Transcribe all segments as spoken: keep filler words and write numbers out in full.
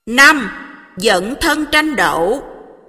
năm. Dẫn thân tranh đấu.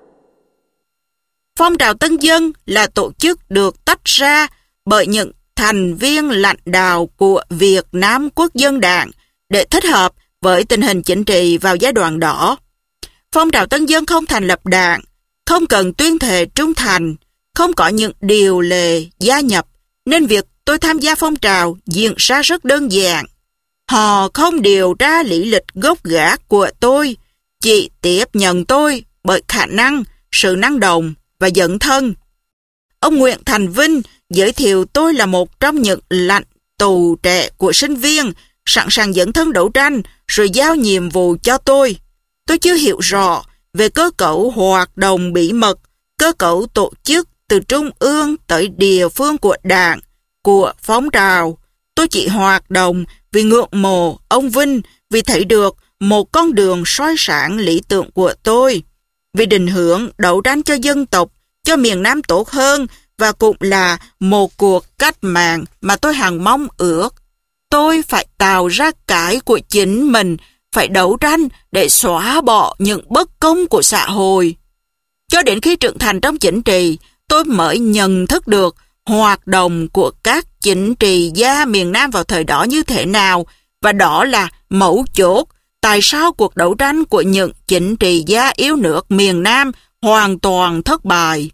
Phong trào Tân dân là tổ chức được tách ra bởi những thành viên lãnh đạo của Việt Nam Quốc dân Đảng để thích hợp với tình hình chính trị vào giai đoạn đó. Phong trào Tân dân không thành lập đảng, không cần tuyên thệ trung thành, không có những điều lệ gia nhập, nên việc tôi tham gia phong trào diễn ra rất đơn giản. Họ không điều tra lý lịch gốc gác của tôi, chỉ tiếp nhận tôi bởi khả năng, sự năng động và dẫn thân. Ông Nguyễn Thành Vinh giới thiệu tôi là một trong những lãnh tụ trẻ của sinh viên, sẵn sàng dẫn thân đấu tranh rồi giao nhiệm vụ cho tôi. Tôi chưa hiểu rõ về cơ cấu hoạt động bí mật, cơ cấu tổ chức từ trung ương tới địa phương của đảng, của phong trào. Tôi chỉ hoạt động vì ngưỡng mộ ông Vinh, vì thấy được một con đường soi sáng lý tưởng của tôi, vì định hướng đấu tranh cho dân tộc, cho miền Nam tốt hơn, và cũng là một cuộc cách mạng mà tôi hằng mong ước. Tôi phải tạo ra cái của chính mình, phải đấu tranh để xóa bỏ những bất công của xã hội. Cho đến khi trưởng thành trong chính trị, tôi mới nhận thức được hoạt động của các chính trị gia miền Nam vào thời đó như thế nào, và đó là mấu chốt tại sao cuộc đấu tranh của những chính trị gia yêu nước miền Nam hoàn toàn thất bại.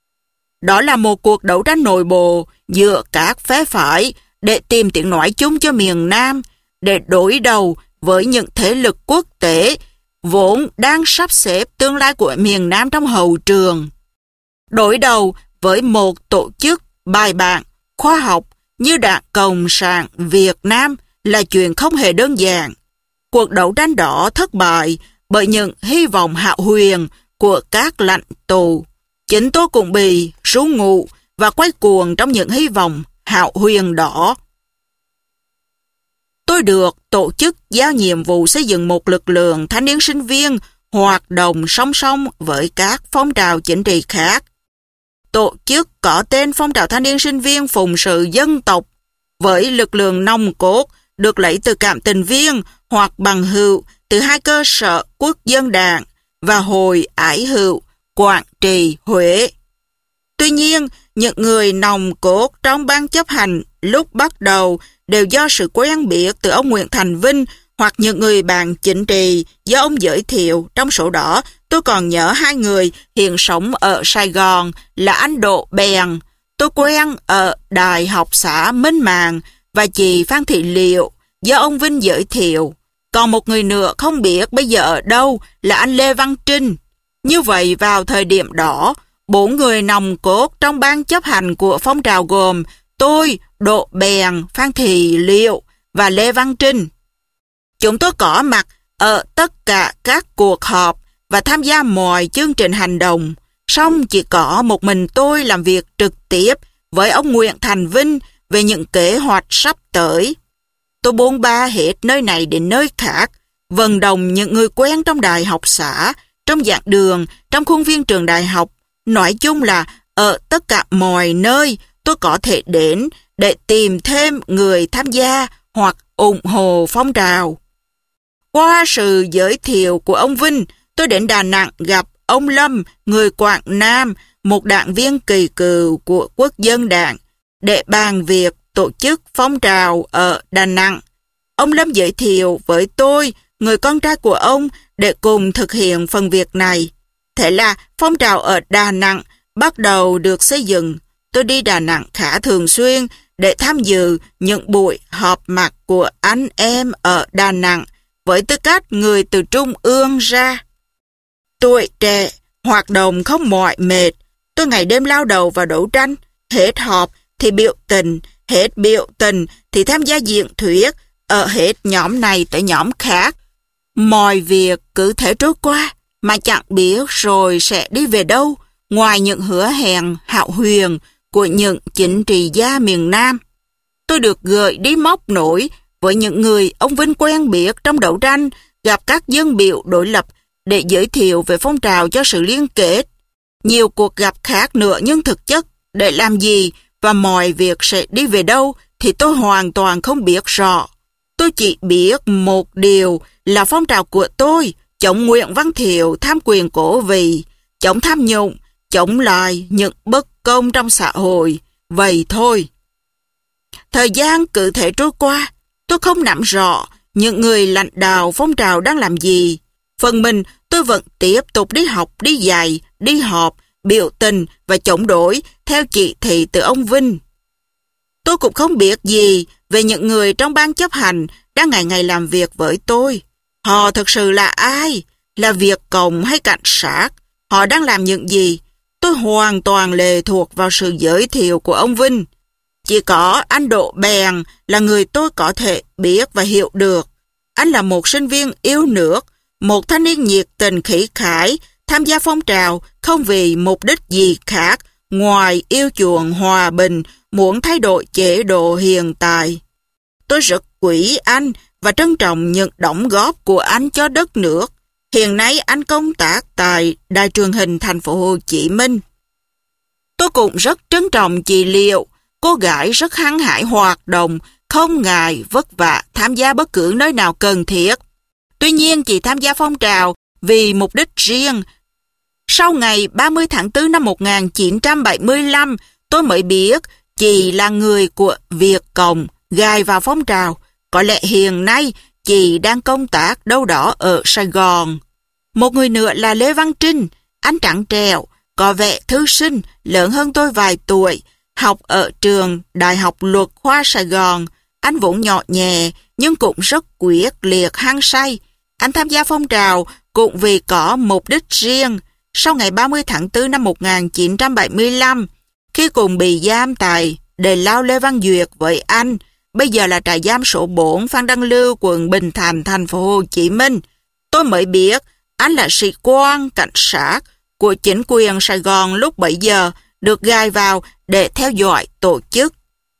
Đó là một cuộc đấu tranh nội bộ giữa các phe phái để tìm tiếng nói chung cho miền Nam, để đối đầu với những thế lực quốc tế vốn đang sắp xếp tương lai của miền Nam trong hậu trường. Đối đầu với một tổ chức bài bản, khoa học như Đảng Cộng sản Việt Nam là chuyện không hề đơn giản. Cuộc đấu tranh đó thất bại bởi những hy vọng hão huyền của các lãnh tụ. Chính tôi cũng bị ru ngụ và quay cuồng trong những hy vọng hão huyền đó. Tôi được tổ chức giao nhiệm vụ xây dựng một lực lượng thanh niên sinh viên hoạt động song song với các phong trào chính trị khác. Tổ chức có tên Phong trào Thanh niên Sinh viên Phụng sự Dân tộc, với lực lượng nòng cốt được lấy từ cảm tình viên hoặc bằng hữu từ hai cơ sở Quốc dân Đảng và Hội Ái hữu Quảng Trị, Huế. Tuy nhiên, những người nòng cốt trong ban chấp hành lúc bắt đầu đều do sự quen biết từ ông Nguyễn Thành Vinh hoặc những người bạn chính trị do ông giới thiệu. Trong số đó, tôi còn nhớ hai người hiện sống ở Sài Gòn là anh Đỗ Bèn, tôi quen ở Đại học xã Minh Mạng, và chị Phan Thị Liệu do ông Vinh giới thiệu. Còn một người nữa không biết bây giờ ở đâu là anh Lê Văn Trinh. Như vậy, vào thời điểm đó, bốn người nòng cốt trong ban chấp hành của phong trào gồm tôi, Đỗ Bèn, Phan Thị Liệu và Lê Văn Trinh. Chúng tôi có mặt ở tất cả các cuộc họp và tham gia mọi chương trình hành động, song chỉ có một mình tôi làm việc trực tiếp với ông Nguyễn Thành Vinh về những kế hoạch sắp tới. Tôi bôn ba hết nơi này đến nơi khác, vận động những người quen trong đại học xã, trong giảng đường, trong khuôn viên trường đại học. Nói chung là ở tất cả mọi nơi tôi có thể đến để tìm thêm người tham gia hoặc ủng hộ phong trào. Qua sự giới thiệu của ông Vinh, tôi đến Đà Nẵng gặp ông Lâm, người Quảng Nam, một đảng viên kỳ cựu của Quốc dân Đảng, để bàn việc tổ chức phong trào ở Đà Nẵng. Ông Lâm giới thiệu với tôi, người con trai của ông, để cùng thực hiện phần việc này. Thế là phong trào ở Đà Nẵng bắt đầu được xây dựng. Tôi đi Đà Nẵng khá thường xuyên để tham dự những buổi họp mặt của anh em ở Đà Nẵng với tư cách người từ trung ương ra. Tuổi trẻ, hoạt động không mỏi mệt, tôi ngày đêm lao đầu vào đấu tranh, hết họp thì biểu tình, hết biểu tình thì tham gia diễn thuyết, ở hết nhóm này tới nhóm khác. Mọi việc cứ thế trôi qua, mà chẳng biết rồi sẽ đi về đâu, ngoài những hứa hẹn hão huyền của những chính trị gia miền Nam. Tôi được gửi đi móc nối với những người ông Vinh quen biết trong đấu tranh, gặp các dân biểu đối lập để giới thiệu về phong trào cho sự liên kết. Nhiều cuộc gặp khác nữa, nhưng thực chất để làm gì và mọi việc sẽ đi về đâu thì tôi hoàn toàn không biết rõ. Tôi chỉ biết một điều là phong trào của tôi, chống Nguyễn Văn Thiệu tham quyền cổ vì, chống tham nhũng, chống lại những bất công trong xã hội. Vậy thôi. Thời gian cứ thế trôi qua, tôi không nắm rõ những người lãnh đạo phong trào đang làm gì. Phần mình, tôi vẫn tiếp tục đi học, đi dạy, đi họp, biểu tình và chống đối theo chỉ thị từ ông Vinh. Tôi cũng không biết gì về những người trong ban chấp hành đang ngày ngày làm việc với tôi. Họ thực sự là ai? Là Việt Cộng hay cảnh sát? Họ đang làm những gì? Tôi hoàn toàn lệ thuộc vào sự giới thiệu của ông Vinh. Chỉ có anh Đỗ Bèn là người tôi có thể biết và hiểu được. Anh là một sinh viên yêu nước, một thanh niên nhiệt tình khỉ khái, tham gia phong trào không vì mục đích gì khác ngoài yêu chuộng hòa bình, muốn thay đổi chế độ hiện tại. Tôi rất quý anh và trân trọng những đóng góp của anh cho đất nước. Hiện nay anh công tác tại Đài truyền hình thành phố Hồ Chí Minh. Tôi cũng rất trân trọng chị Liệu, cô gái rất hăng hái hoạt động, không ngại vất vả tham gia bất cứ nơi nào cần thiết. Tuy nhiên chị tham gia phong trào vì mục đích riêng. Sau ngày ba mươi tháng tư năm một nghìn chín trăm bảy mươi lăm, tôi mới biết chị là người của Việt Cộng gài vào phong trào. Có lẽ hiện nay chị đang công tác đâu đó ở Sài Gòn. Một người nữa là Lê Văn Trinh, anh trắng trẻo, có vẻ thư sinh, lớn hơn tôi vài tuổi, học ở trường Đại học Luật khoa Sài Gòn. Anh vốn nhỏ nhẹ nhưng cũng rất quyết liệt hăng say. Anh tham gia phong trào cũng vì có mục đích riêng. Sau ngày ba mươi tháng tư năm một nghìn chín trăm bảy mươi lăm, khi cùng bị giam tại đền lao Lê Văn Duyệt với anh, bây giờ là trại giam số bốn Phan Đăng Lưu, quận Bình Thạnh, thành phố Hồ Chí Minh, tôi mới biết anh là sĩ quan cảnh sát của chính quyền Sài Gòn lúc bấy giờ, được gài vào để theo dõi tổ chức.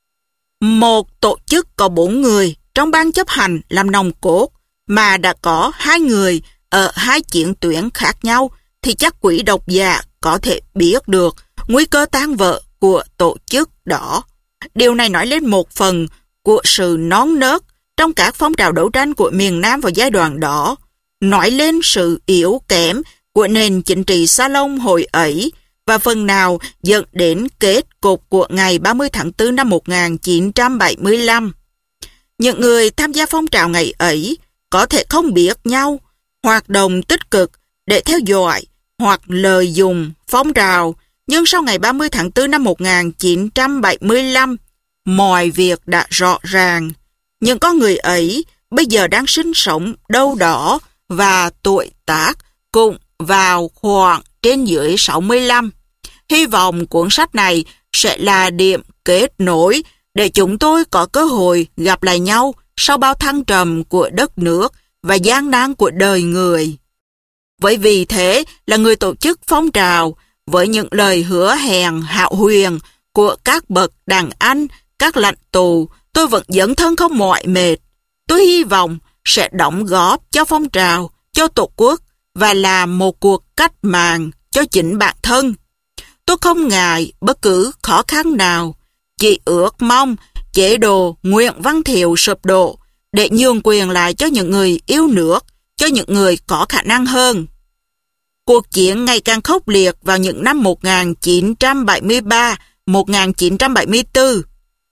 Một tổ chức có bốn người trong ban chấp hành làm nòng cốt, mà đã có hai người ở hai chiến tuyến khác nhau, thì chắc quý độc giả có thể biết được nguy cơ tan vỡ của tổ chức đó. Điều này nói lên một phần của sự non nớt trong các phong trào đấu tranh của miền Nam vào giai đoạn đó, nói lên sự yếu kém của nền chính trị salon hồi ấy, và phần nào dẫn đến kết cục của ngày ba mươi tháng tư năm một nghìn chín trăm bảy mươi lăm. Những người tham gia phong trào ngày ấy có thể không biết nhau, hoạt động tích cực để theo dõi hoặc lợi dụng phong trào, nhưng sau ngày ba mươi tháng tư năm một nghìn chín trăm bảy mươi lăm, mọi việc đã rõ ràng. Những con người ấy bây giờ đang sinh sống đâu đó và tuổi tác cũng vào khoảng trên dưới sáu mươi lăm. Hy vọng cuốn sách này sẽ là điểm kết nối để chúng tôi có cơ hội gặp lại nhau sau bao thăng trầm của đất nước và gian nan của đời người. Với vì thế là người tổ chức phong trào, với những lời hứa hẹn hão huyền của các bậc đàn anh, các lãnh tụ, tôi vẫn dấn thân không mỏi mệt. Tôi hy vọng sẽ đóng góp cho phong trào, cho Tổ quốc và làm một cuộc cách mạng cho chính bản thân. Tôi không ngại bất cứ khó khăn nào, chỉ ước mong chế độ Nguyễn Văn Thiệu sụp đổ để nhường quyền lại cho những người yêu nước, cho những người có khả năng hơn. Cuộc chiến ngày càng khốc liệt vào những năm một nghìn chín trăm bảy mươi ba, một nghìn chín trăm bảy mươi tư.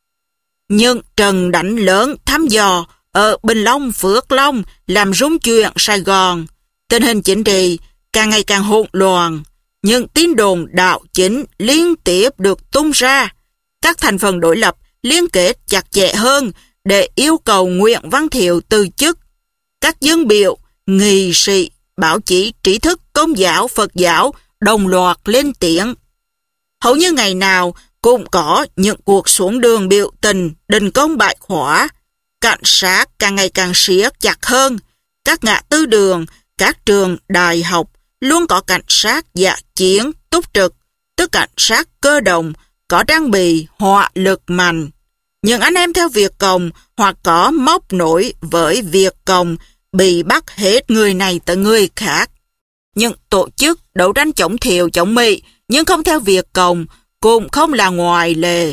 Những trận đánh lớn thăm dò ở Bình Long, Phước Long làm rung chuyển Sài Gòn. Tình hình chính trị càng ngày càng hỗn loạn. Những tin đồn đạo chính liên tiếp được tung ra. Các thành phần đối lập liên kết chặt chẽ hơn để yêu cầu Nguyễn Văn Thiệu từ chức. Các dân biểu, nghị sĩ, báo chí, trí thức, công giáo, Phật giáo đồng loạt lên tiếng. Hầu như ngày nào cũng có những cuộc xuống đường biểu tình, đình công bãi khóa. Cảnh sát càng ngày càng siết chặt hơn. Các ngã tư đường, các trường đại học luôn có cảnh sát dã chiến, túc trực, tức cảnh sát cơ động, có trang bị hỏa lực mạnh. Những anh em theo Việt Cộng hoặc có móc nối với Việt Cộng bị bắt hết người này tới người khác. Những tổ chức đấu tranh chống Thiệu chống Mỹ nhưng không theo Việt Cộng cũng không là ngoại lệ.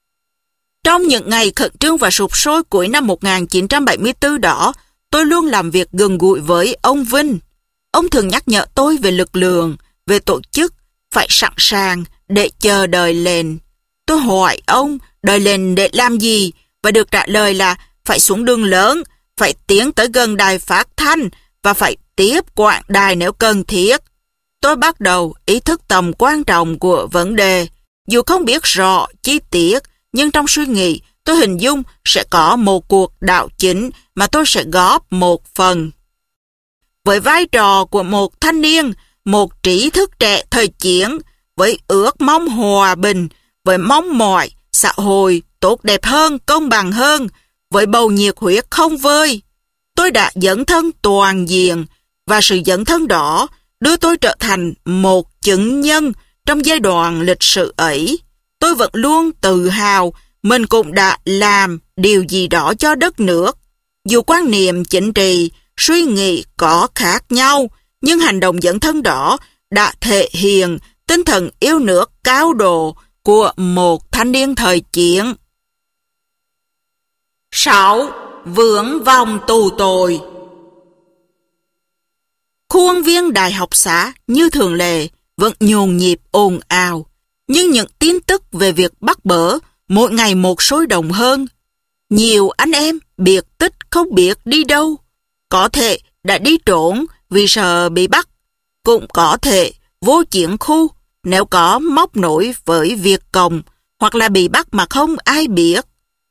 Trong những ngày khẩn trương và sụp sôi cuối năm một nghìn chín trăm bảy mươi tư đó, tôi luôn làm việc gần gũi với ông Vinh. Ông thường nhắc nhở tôi về lực lượng, về tổ chức, phải sẵn sàng để chờ đợi lệnh. Tôi hỏi ông đợi lệnh để làm gì, và được trả lời là phải xuống đường lớn, phải tiến tới gần đài phát thanh và phải tiếp quãng đài nếu cần thiết. Tôi bắt đầu ý thức tầm quan trọng của vấn đề. Dù không biết rõ chi tiết, nhưng trong suy nghĩ tôi hình dung sẽ có một cuộc đảo chính mà tôi sẽ góp một phần. Với vai trò của một thanh niên, một trí thức trẻ thời chiến, với ước mong hòa bình, với mong mỏi xã hội tốt đẹp hơn, công bằng hơn, với bầu nhiệt huyết không vơi, tôi đã dấn thân toàn diện, và sự dấn thân đó đưa tôi trở thành một chứng nhân trong giai đoạn lịch sử ấy. Tôi vẫn luôn tự hào mình cũng đã làm điều gì đó cho đất nước. Dù quan niệm chính trị, suy nghĩ có khác nhau, nhưng hành động dấn thân đó đã thể hiện tinh thần yêu nước cao độ của một thanh niên thời chiến. sáu. Vướng vòng tù tội. Khuôn viên đại học xã như thường lệ vẫn nhộn nhịp ồn ào, nhưng những tin tức về việc bắt bớ mỗi ngày một sôi động hơn. Nhiều anh em biệt tích không biết đi đâu, có thể đã đi trốn vì sợ bị bắt, cũng có thể vô chiến khu nếu có móc nối với Việt Cộng, hoặc là bị bắt mà không ai biết.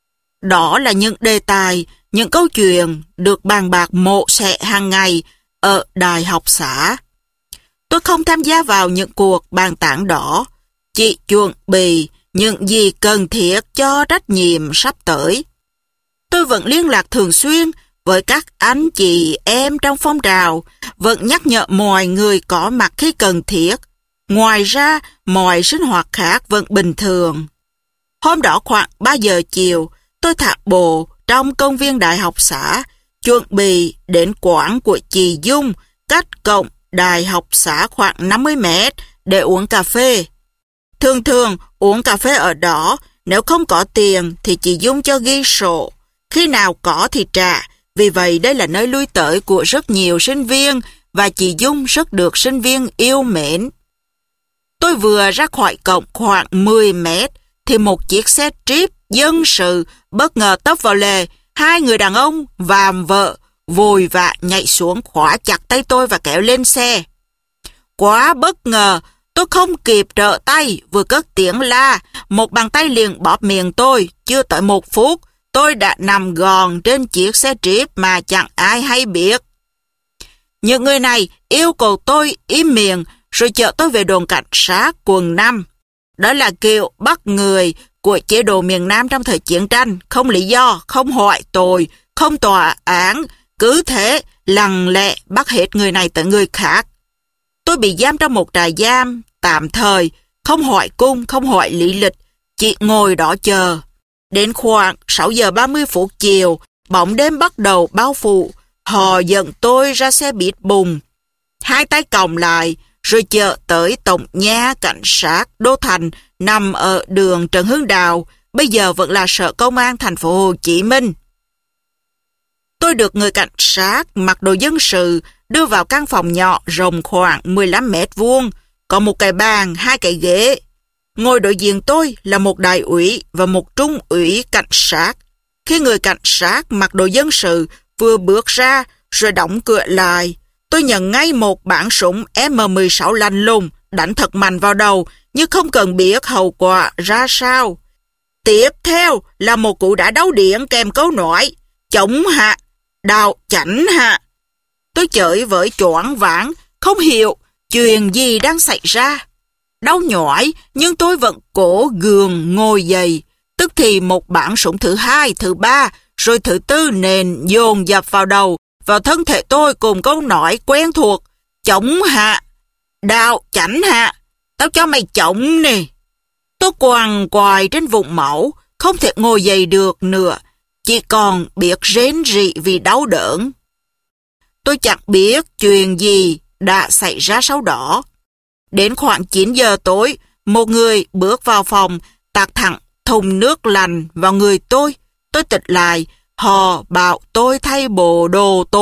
Đó là những đề tài, những câu chuyện được bàn bạc mổ xẻ hàng ngày ở đại học xã. Tôi không tham gia vào những cuộc bàn tán đó, chỉ chuẩn bị những gì cần thiết cho trách nhiệm sắp tới. Tôi vẫn liên lạc thường xuyên với các anh chị em trong phong trào, vẫn nhắc nhở mọi người có mặt khi cần thiết. Ngoài ra, mọi sinh hoạt khác vẫn bình thường. Hôm đó khoảng ba giờ chiều, tôi thả bộ trong công viên đại học xã, chuẩn bị đến quán của chị Dung, cách cổng đại học xã khoảng năm mươi mét để uống cà phê. Thường thường uống cà phê ở đó, nếu không có tiền thì chị Dung cho ghi sổ, khi nào có thì trả. Vì vậy đây là nơi lui tới của rất nhiều sinh viên, và chị Dung rất được sinh viên yêu mến. Tôi vừa ra khỏi cổng khoảng mười mét thì một chiếc xe Jeep dân sự bất ngờ tấp vào lề. Hai người đàn ông và vợ vội vã nhảy xuống, khóa chặt tay tôi và kéo lên xe. Quá bất ngờ, tôi không kịp trở tay, vừa cất tiếng la, một bàn tay liền bóp miệng tôi. Chưa tới một phút, tôi đã nằm gòn trên chiếc xe Jeep mà chẳng ai hay biết. Những người này yêu cầu tôi im miệng, rồi chở tôi về đồn cảnh sát quận năm. Đó là kiểu bắt người của chế độ miền Nam trong thời chiến tranh, không lý do, không hỏi tội, không tòa án, cứ thế lặng lẽ bắt hết người này tới người khác. Tôi bị giam trong một trại giam tạm thời, không hỏi cung, không hỏi lý lịch, chỉ ngồi đó chờ. Đến khoảng sáu giờ ba mươi phút chiều, bóng đêm bắt đầu bao phủ. Họ dẫn tôi ra xe bít bùng, hai tay còng lại, rồi chở tới tổng nhà cảnh sát Đô Thành nằm ở đường Trần Hưng Đạo, bây giờ vẫn là Sở Công an thành phố Hồ Chí Minh. Tôi được người cảnh sát mặc đồ dân sự đưa vào căn phòng nhỏ rộng khoảng mười lăm mét vuông, có một cái bàn, hai cái ghế. Ngồi đối diện tôi là một đại úy và một trung úy cảnh sát. Khi người cảnh sát mặc đồ dân sự vừa bước ra rồi đóng cửa lại, tôi nhận ngay một bản súng M mười sáu lạnh lùng, đánh thật mạnh vào đầu, nhưng không cần biết hậu quả ra sao. Tiếp theo là một cú đá đấu điện kèm câu nói, chống hạ, đào chảnh hạ. Tôi chửi với choáng váng, không hiểu chuyện gì đang xảy ra. Đau nhói, nhưng tôi vẫn cố gượng ngồi dậy. Tức thì một bản súng thứ hai, thứ ba, rồi thứ tư nền dồn dập vào đầu, vào thân thể tôi cùng câu nói quen thuộc, chống hạ, đào chảnh hạ, tao cho mày chống nè. Tôi quằn quại trên vùng máu, không thể ngồi dậy được nữa, chỉ còn biết rến rỉ vì đau đớn. Tôi chẳng biết chuyện gì đã xảy ra sau đó. Đến khoảng chín giờ tối, một người bước vào phòng, tạt thẳng thùng nước lạnh vào người tôi. Tôi tỉnh lại, họ bảo tôi thay bộ đồ tù,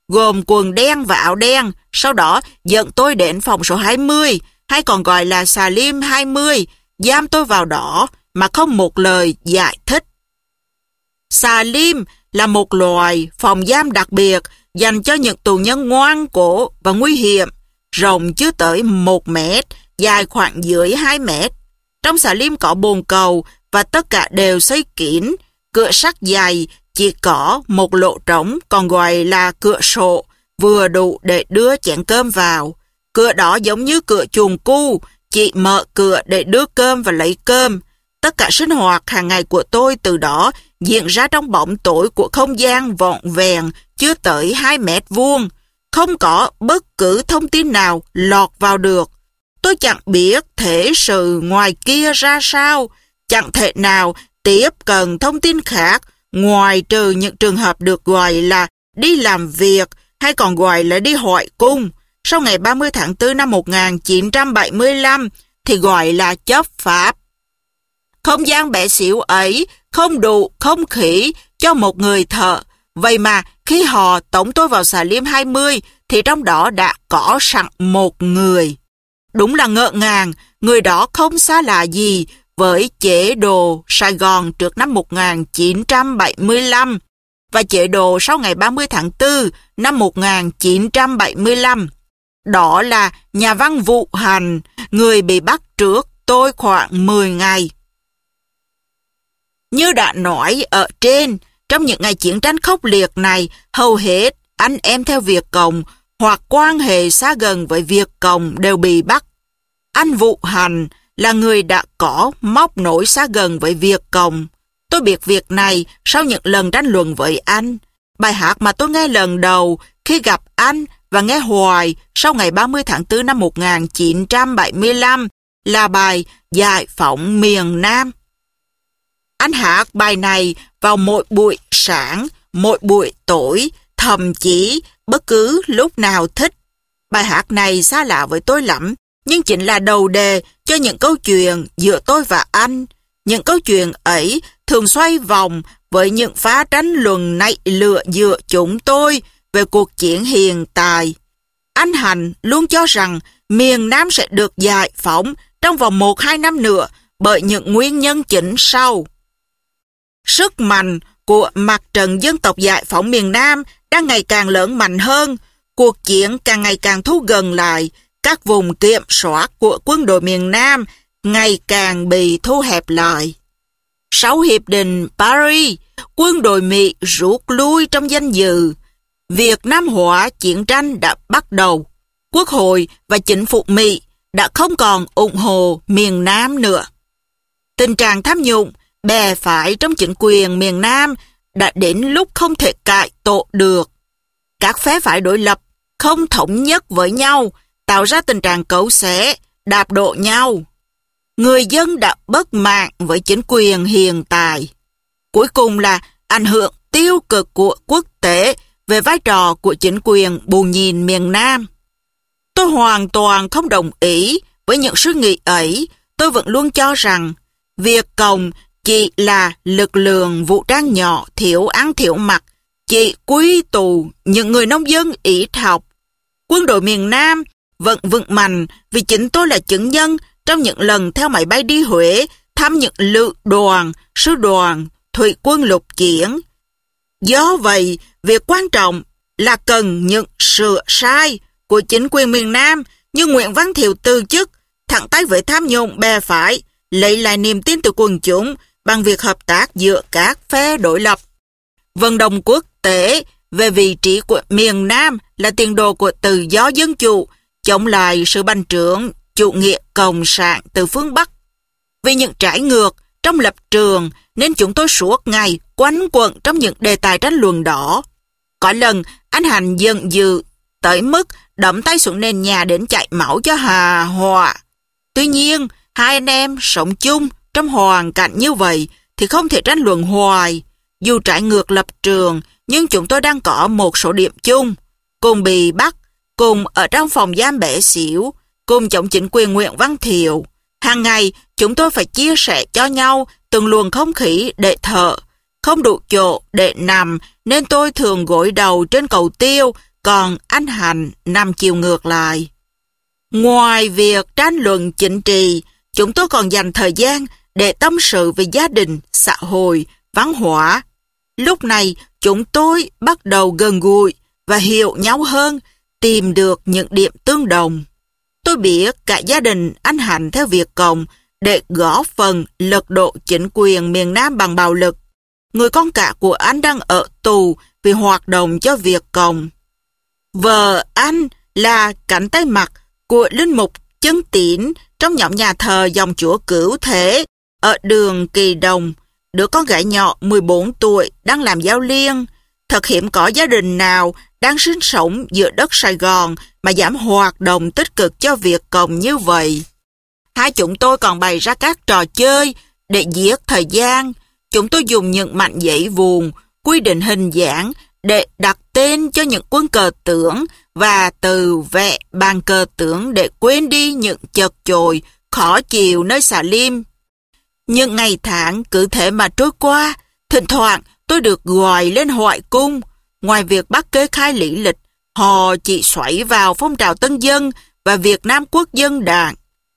gồm quần đen và áo đen, sau đó dẫn tôi đến phòng số hai mươi, hay còn gọi là xà lim hai mươi, giam tôi vào đó mà không một lời giải thích. Xà lim là một loài phòng giam đặc biệt dành cho những tù nhân ngoan cố và nguy hiểm, rộng chưa tới một mét, dài khoảng dưới hai mét. Trong xà lim có bồn cầu và tất cả đều xây kín, cửa sắt dày, chỉ có một lỗ trống còn gọi là cửa sổ, vừa đủ để đưa chén cơm vào. Cửa đó giống như cửa chuồng cu, chỉ mở cửa để đưa cơm và lấy cơm. Tất cả sinh hoạt hàng ngày của tôi từ đó diễn ra trong bóng tối của không gian vọn vẹn chưa tới hai mét vuông. Không có bất cứ thông tin nào lọt vào được. Tôi chẳng biết thế sự ngoài kia ra sao, chẳng thể nào tiếp cận thông tin khác ngoài trừ những trường hợp được gọi là đi làm việc hay còn gọi là đi hỏi cung. Sau ngày ba mươi tháng tư năm một nghìn chín trăm bảy mươi lăm thì gọi là chấp pháp. Không gian bé xíu ấy không đủ không khí cho một người thợ. Vậy mà khi họ tống tôi vào xà lim hai mươi thì trong đó đã có sẵn một người. Đúng là ngỡ ngàng, người đó không xa lạ gì với chế độ Sài Gòn trước năm một nghìn chín trăm bảy mươi lăm và chế độ sau ngày ba mươi tháng tư năm một nghìn chín trăm bảy mươi lăm. Đó là nhà văn Vũ Hành, người bị bắt trước tôi khoảng mười ngày. Như đã nói ở trên, trong những ngày chiến tranh khốc liệt này, hầu hết anh em theo Việt Cộng hoặc quan hệ xa gần với Việt Cộng đều bị bắt. Anh Vũ Hành là người đã có móc nối xa gần với Việt Cộng. Tôi biết việc này sau những lần tranh luận với anh. Bài hát mà tôi nghe lần đầu khi gặp anh và nghe hoài sau ngày ba mươi tháng tư năm một nghìn chín trăm bảy mươi lăm là bài Giải phóng miền Nam. Anh hát bài này vào mỗi buổi sáng, mỗi buổi tối, thậm chí bất cứ lúc nào thích. Bài hát này xa lạ với tôi lắm, nhưng chính là đầu đề cho những câu chuyện giữa tôi và anh. Những câu chuyện ấy thường xoay vòng với những phá tranh luận nảy lửa giữa chúng tôi về cuộc chiến hiện tại. Anh Hành luôn cho rằng miền Nam sẽ được giải phóng trong vòng một hai năm nữa bởi những nguyên nhân chính sau. Sức mạnh của mặt trận dân tộc giải phóng miền Nam đang ngày càng lớn mạnh hơn, cuộc chiến càng ngày càng thu gần lại, các vùng kiểm soát của quân đội miền Nam ngày càng bị thu hẹp lại. Sau Hiệp định Paris, quân đội Mỹ rút lui trong danh dự. Việt Nam hóa chiến tranh đã bắt đầu. Quốc hội và chính phủ Mỹ đã không còn ủng hộ miền Nam nữa. Tình trạng tham nhũng, bè phái trong chính quyền miền Nam đã đến lúc không thể cải tổ được. Các phe phái đối lập không thống nhất với nhau, tạo ra tình trạng cấu xé, đạp đổ nhau. Người dân đã bất mãn với chính quyền hiện tại. Cuối cùng là ảnh hưởng tiêu cực của quốc tế về vai trò của chính quyền bù nhìn miền Nam. Tôi hoàn toàn không đồng ý với những suy nghĩ ấy. Tôi vẫn luôn cho rằng Việt Cộng chỉ là lực lượng vũ trang nhỏ, thiểu ăn thiểu mặc, chỉ quy tụ những người nông dân ít học. Quân đội miền Nam vẫn vững mạnh vì chính tôi là chứng nhân trong những lần theo máy bay đi Huế thăm những lữ đoàn, sư đoàn, thủy quân lục chiến. Do vậy, việc quan trọng là cần những sửa sai của chính quyền miền Nam như Nguyễn Văn Thiệu từ chức, thẳng tay với tham nhũng bè phái, lấy lại niềm tin từ quần chúng bằng việc hợp tác giữa các phe đối lập. Vận động quốc tế về vị trí của miền Nam là tiền đồ của tự do dân chủ, chống lại sự bành trướng chủ nghĩa cộng sản từ phương Bắc. Vì những trái ngược trong lập trường nên chúng tôi suốt ngày quanh quẩn trong những đề tài tranh luận đó. Có lần anh Hành giận dữ tới mức đấm tay xuống nền nhà đến chảy máu cho hà họa. Tuy nhiên, hai anh em sống chung trong hoàn cảnh như vậy thì không thể tranh luận hoài. Dù trái ngược lập trường, nhưng chúng tôi đang có một số điểm chung. Cùng bị bắt, cùng ở trong phòng giam bé xíu, cùng chống chính quyền Nguyễn Văn Thiệu. Hàng ngày, chúng tôi phải chia sẻ cho nhau từng luồng không khí để thở. Không đủ chỗ để nằm, nên tôi thường gối đầu trên cầu tiêu, còn anh Hạnh nằm chiều ngược lại. Ngoài việc tranh luận chính trị, chúng tôi còn dành thời gian để tâm sự về gia đình, xã hội, văn hóa. Lúc này, chúng tôi bắt đầu gần gũi và hiểu nhau hơn, tìm được những điểm tương đồng. Tôi biết cả gia đình anh Hạnh theo Việt Cộng để góp phần lật đổ chính quyền miền Nam bằng bạo lực. Người con cả của anh đang ở tù vì hoạt động cho Việt Cộng. Vợ anh là cánh tay mặt của linh mục Chân Tín trong nhóm nhà thờ dòng Chúa Cứu Thế ở đường Kỳ Đồng. Đứa con gái nhỏ mười bốn tuổi đang làm giáo liên. Thật hiếm có gia đình nào đang sinh sống giữa đất Sài Gòn mà dám hoạt động tích cực cho Việt Cộng như vậy. Hai chúng tôi còn bày ra các trò chơi để giết thời gian. Chúng tôi dùng những mảnh giấy vuông quy định hình dáng để đặt tên cho những quân cờ tướng và từ vẽ bàn cờ tướng để quên đi những chật chội, khó chịu nơi xà lim. Những ngày tháng cứ thế mà trôi qua, thỉnh thoảng tôi được gọi lên Hoại Cung. Ngoài việc bắt kê khai lý lịch, họ chỉ xoáy vào phong trào Tân Dân và Việt Nam Quốc dân Đảng.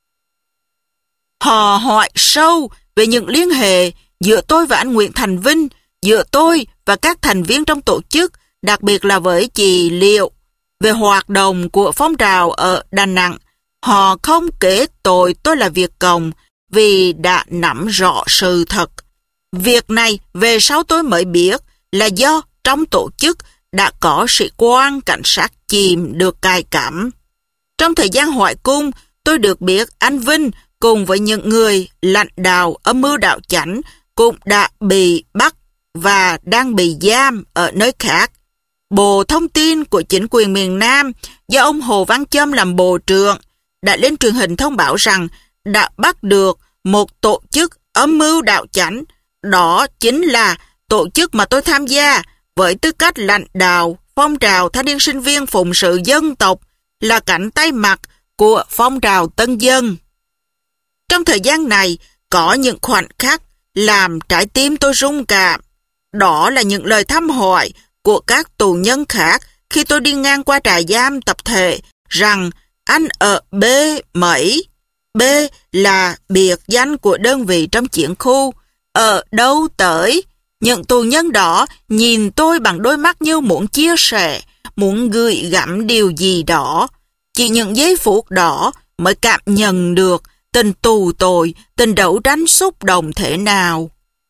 Họ hỏi sâu về những liên hệ giữa tôi và anh Nguyễn Thành Vinh, giữa tôi và các thành viên trong tổ chức, đặc biệt là với chị Liệu, về hoạt động của phong trào ở Đà Nẵng. Họ không kể tội tôi là Việt Cộng vì đã nắm rõ sự thật. Việc này về sau tôi mới biết là do trong tổ chức đã có sĩ quan cảnh sát chìm được cài cắm. Trong thời gian Hoại Cung, tôi được biết anh Vinh cùng với những người lãnh đạo âm mưu đạo chánh cũng đã bị bắt và đang bị giam ở nơi khác. Bộ Thông tin của chính quyền miền Nam do ông Hồ Văn Châm làm bộ trưởng đã lên truyền hình thông báo rằng đã bắt được một tổ chức âm mưu đạo chánh. Đó chính là tổ chức mà tôi tham gia với tư cách lãnh đạo phong trào thanh niên sinh viên phụng sự dân tộc, là cánh tay mặt của phong trào Tân Dân. Trong thời gian này, có những khoảnh khắc làm trái tim tôi rung cảm. Đó là những lời thăm hỏi của các tù nhân khác khi tôi đi ngang qua trại giam tập thể rằng anh ở B mấy. B là biệt danh của đơn vị trong chiến khu. Ở đâu tới? Những tù nhân đó nhìn tôi bằng đôi mắt như muốn chia sẻ, muốn gửi gắm điều gì đó. Chỉ những giây phút đó mới cảm nhận được tình tù tội, tình đấu tranh xúc động thế nào.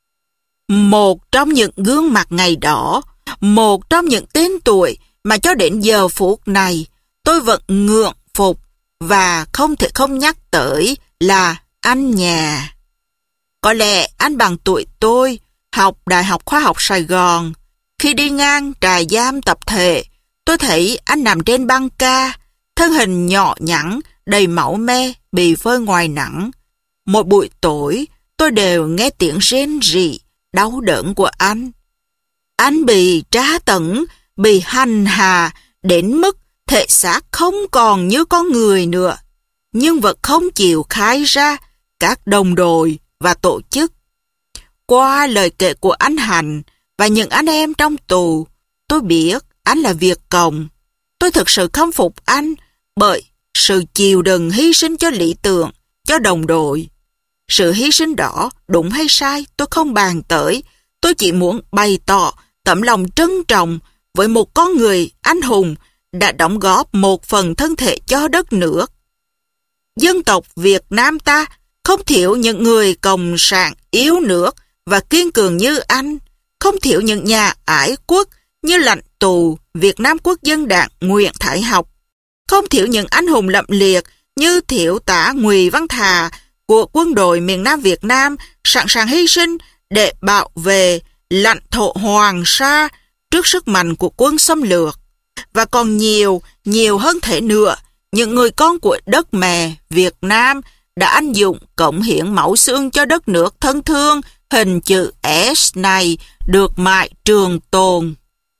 Một trong những gương mặt ngày đó, một trong những tên tuổi mà cho đến giờ phút này tôi vẫn ngưỡng phục và không thể không nhắc tới là anh Nhà. Có lẽ anh bằng tuổi tôi, học Đại học Khoa học Sài Gòn. Khi đi ngang trại giam tập thể, tôi thấy anh nằm trên băng ca, thân hình nhỏ nhắn, đầy máu me, bị phơi ngoài nắng. Một buổi tối, tôi đều nghe tiếng rên rỉ, đau đớn của anh. Anh bị tra tấn, bị hành hạ đến mức thể xác không còn như con người nữa, nhưng vẫn không chịu khai ra các đồng đội và tổ chức. Qua lời kể của anh Hạnh và những anh em trong tù, tôi biết anh là Việt Cộng. Tôi thực sự khâm phục anh bởi sự chịu đựng hy sinh cho lý tưởng, cho đồng đội. Sự hy sinh đó, đúng hay sai, tôi không bàn tới. Tôi chỉ muốn bày tỏ tấm lòng trân trọng với một con người anh hùng đã đóng góp một phần thân thể cho đất nước. Dân tộc Việt Nam ta không thiếu những người cộng sản yêu nước và kiên cường như anh, không thiếu những nhà ái quốc như lãnh tụ Việt Nam Quốc dân Đảng Nguyễn Thái Học, không thiếu những anh hùng lậm liệt như thiếu tá Ngụy Văn Thà của quân đội miền Nam Việt Nam sẵn sàng hy sinh để bảo vệ lãnh thổ Hoàng Sa trước sức mạnh của quân xâm lược. Và còn nhiều, nhiều hơn thế nữa, những người con của đất mẹ Việt Nam đã anh dũng cống hiến máu xương cho đất nước thân thương hình chữ S này được mãi trường tồn.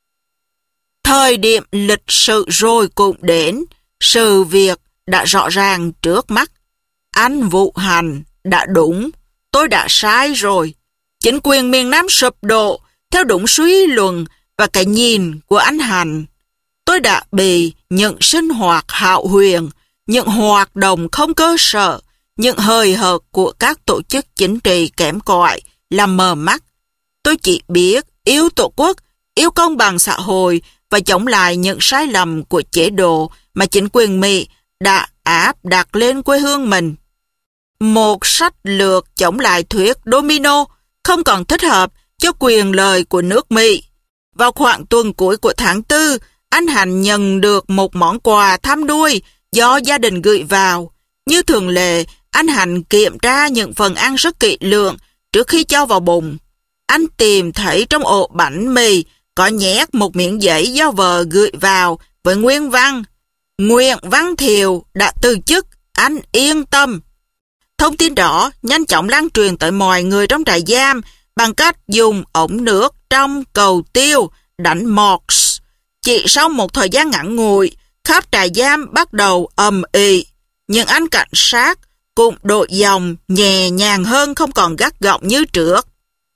Thời điểm lịch sử rồi cũng đến, sự việc đã rõ ràng trước mắt. Anh Vũ Hạnh đã đúng, tôi đã sai rồi. Chính quyền miền Nam sụp đổ theo đúng suy luận và cái nhìn của anh Hạnh. tôi đã bị những sinh hoạt hão huyền, những hoạt động không cơ sở, những hời hợt của các tổ chức chính trị kém cỏi làm mờ mắt. Tôi chỉ biết yêu Tổ quốc, yêu công bằng xã hội và chống lại những sai lầm của chế độ mà chính quyền Mỹ đã áp đặt lên quê hương mình. Một sách lược chống lại thuyết domino không còn thích hợp cho quyền lợi của nước Mỹ. Vào khoảng tuần cuối của tháng tư, anh Hạnh nhận được một món quà thăm nuôi do gia đình gửi vào. Như thường lệ, anh Hạnh kiểm tra những phần ăn rất kỹ lưỡng trước khi cho vào bụng. Anh tìm thấy trong ổ bánh mì có nhét một miếng giấy do vợ gửi vào với nguyên văn: Nguyễn Văn Thiều đã từ chức, anh yên tâm. Thông tin đó nhanh chóng lan truyền tới mọi người trong trại giam bằng cách dùng ống nước trong cầu tiêu đánh morse. Chỉ sau một thời gian ngắn ngủi, khắp trại giam bắt đầu ầm ĩ. Nhưng anh cảnh sát cũng đổi dòng nhẹ nhàng hơn, không còn gắt gỏng như trước.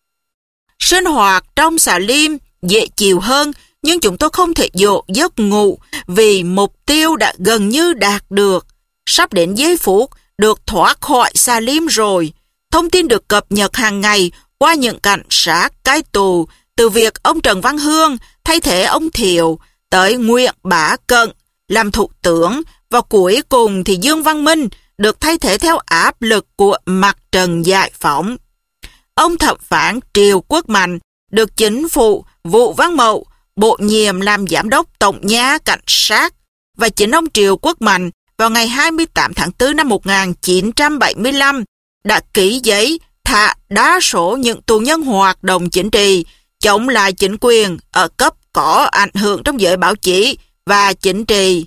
Sinh hoạt trong xà lim dễ chịu hơn, nhưng chúng tôi không thể dỗ giấc ngủ vì mục tiêu đã gần như đạt được. Sắp đến giây phút được thoát khỏi xà lim rồi. Thông tin được cập nhật hàng ngày qua những cảnh sát cai tù, từ việc ông Trần Văn Hương thay thế ông Thiệu tới Nguyễn Bá Cận làm thủ tướng, và cuối cùng thì Dương Văn Minh được thay thế theo áp lực của Mặt trận Giải phóng. Ông thẩm phán Triều Quốc Mạnh được chính phủ Vũ Văn Mậu bổ nhiệm làm giám đốc tổng nha cảnh sát, và chính ông Triều Quốc Mạnh vào ngày hai mươi tám tháng tư năm một nghìn chín trăm bảy mươi lăm đã ký giấy thả đa số những tù nhân hoạt động chính trị chống lại chính quyền ở cấp có ảnh hưởng trong giới báo chí và chính trị.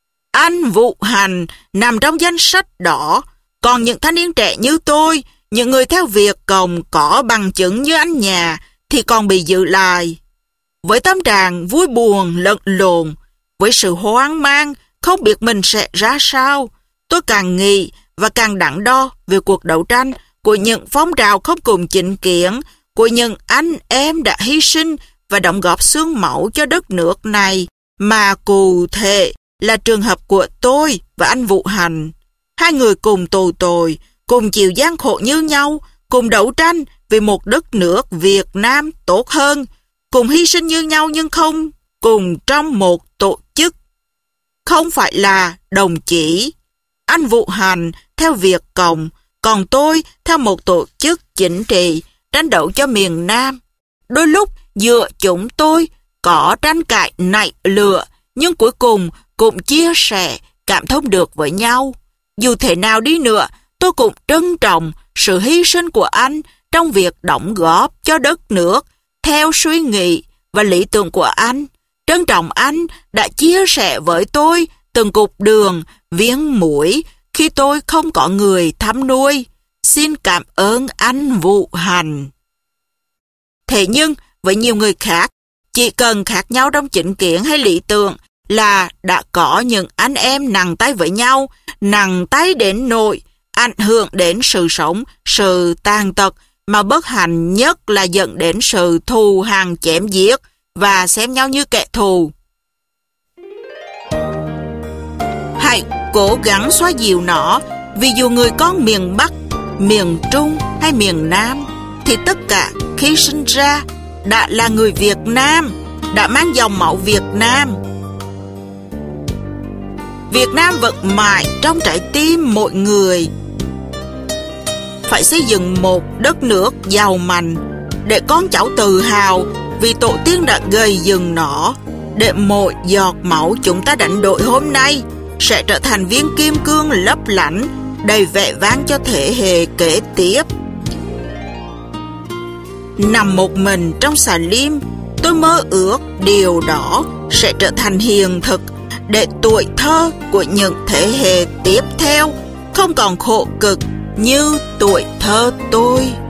Anh Vũ Hành nằm trong danh sách đỏ, còn những thanh niên trẻ như tôi, những người theo Việt Cộng có bằng chứng như anh Nhà thì còn bị giữ lại. Với tâm trạng vui buồn lẫn lộn, với sự hoang mang không biết mình sẽ ra sao, tôi càng nghĩ và càng đắn đo về cuộc đấu tranh của những phong trào không cùng chính kiến, của những anh em đã hy sinh và đóng góp xương máu cho đất nước này, mà cụ thể là trường hợp của tôi và anh Vũ Hành. Hai người cùng tù tội, cùng chịu gian khổ như nhau, cùng đấu tranh vì một đất nước Việt Nam tốt hơn, cùng hy sinh như nhau nhưng không cùng trong một tổ chức. Không phải là đồng chí. Anh Vũ Hành theo Việt Cộng, còn tôi theo một tổ chức chính trị tranh đấu cho miền Nam. Đôi lúc giữa chúng tôi có tranh cãi nảy lửa, nhưng cuối cùng cũng chia sẻ, cảm thông được với nhau. Dù thế nào đi nữa, tôi cũng trân trọng sự hy sinh của anh trong việc đóng góp cho đất nước theo suy nghĩ và lý tưởng của anh. Trân trọng anh đã chia sẻ với tôi từng cục đường, viên muối khi tôi không có người thăm nuôi. Xin cảm ơn anh Vũ Hành. Thế nhưng, với nhiều người khác, chỉ cần khác nhau trong chính kiến hay lý tưởng là đã có những anh em nặng tay với nhau, nặng tay đến nỗi ảnh hưởng đến sự sống, sự tàn tật, mà bất hạnh nhất là dẫn đến sự thù hằn chém giết và xem nhau như kẻ thù. Hãy cố gắng xóa dịu nó, vì dù người con miền Bắc, miền Trung hay miền Nam, thì tất cả khi sinh ra đã là người Việt Nam, đã mang dòng máu Việt Nam. Việt Nam vẫn mãi trong trái tim mọi người. Phải xây dựng một đất nước giàu mạnh để con cháu tự hào vì tổ tiên đã gây dựng nó, để mỗi giọt máu chúng ta đánh đổi hôm nay sẽ trở thành viên kim cương lấp lánh, đầy vẻ vang cho thế hệ kế tiếp. Nằm một mình trong xà lim, tôi mơ ước điều đó sẽ trở thành hiện thực, để tuổi thơ của những thế hệ tiếp theo không còn khổ cực như tuổi thơ tôi.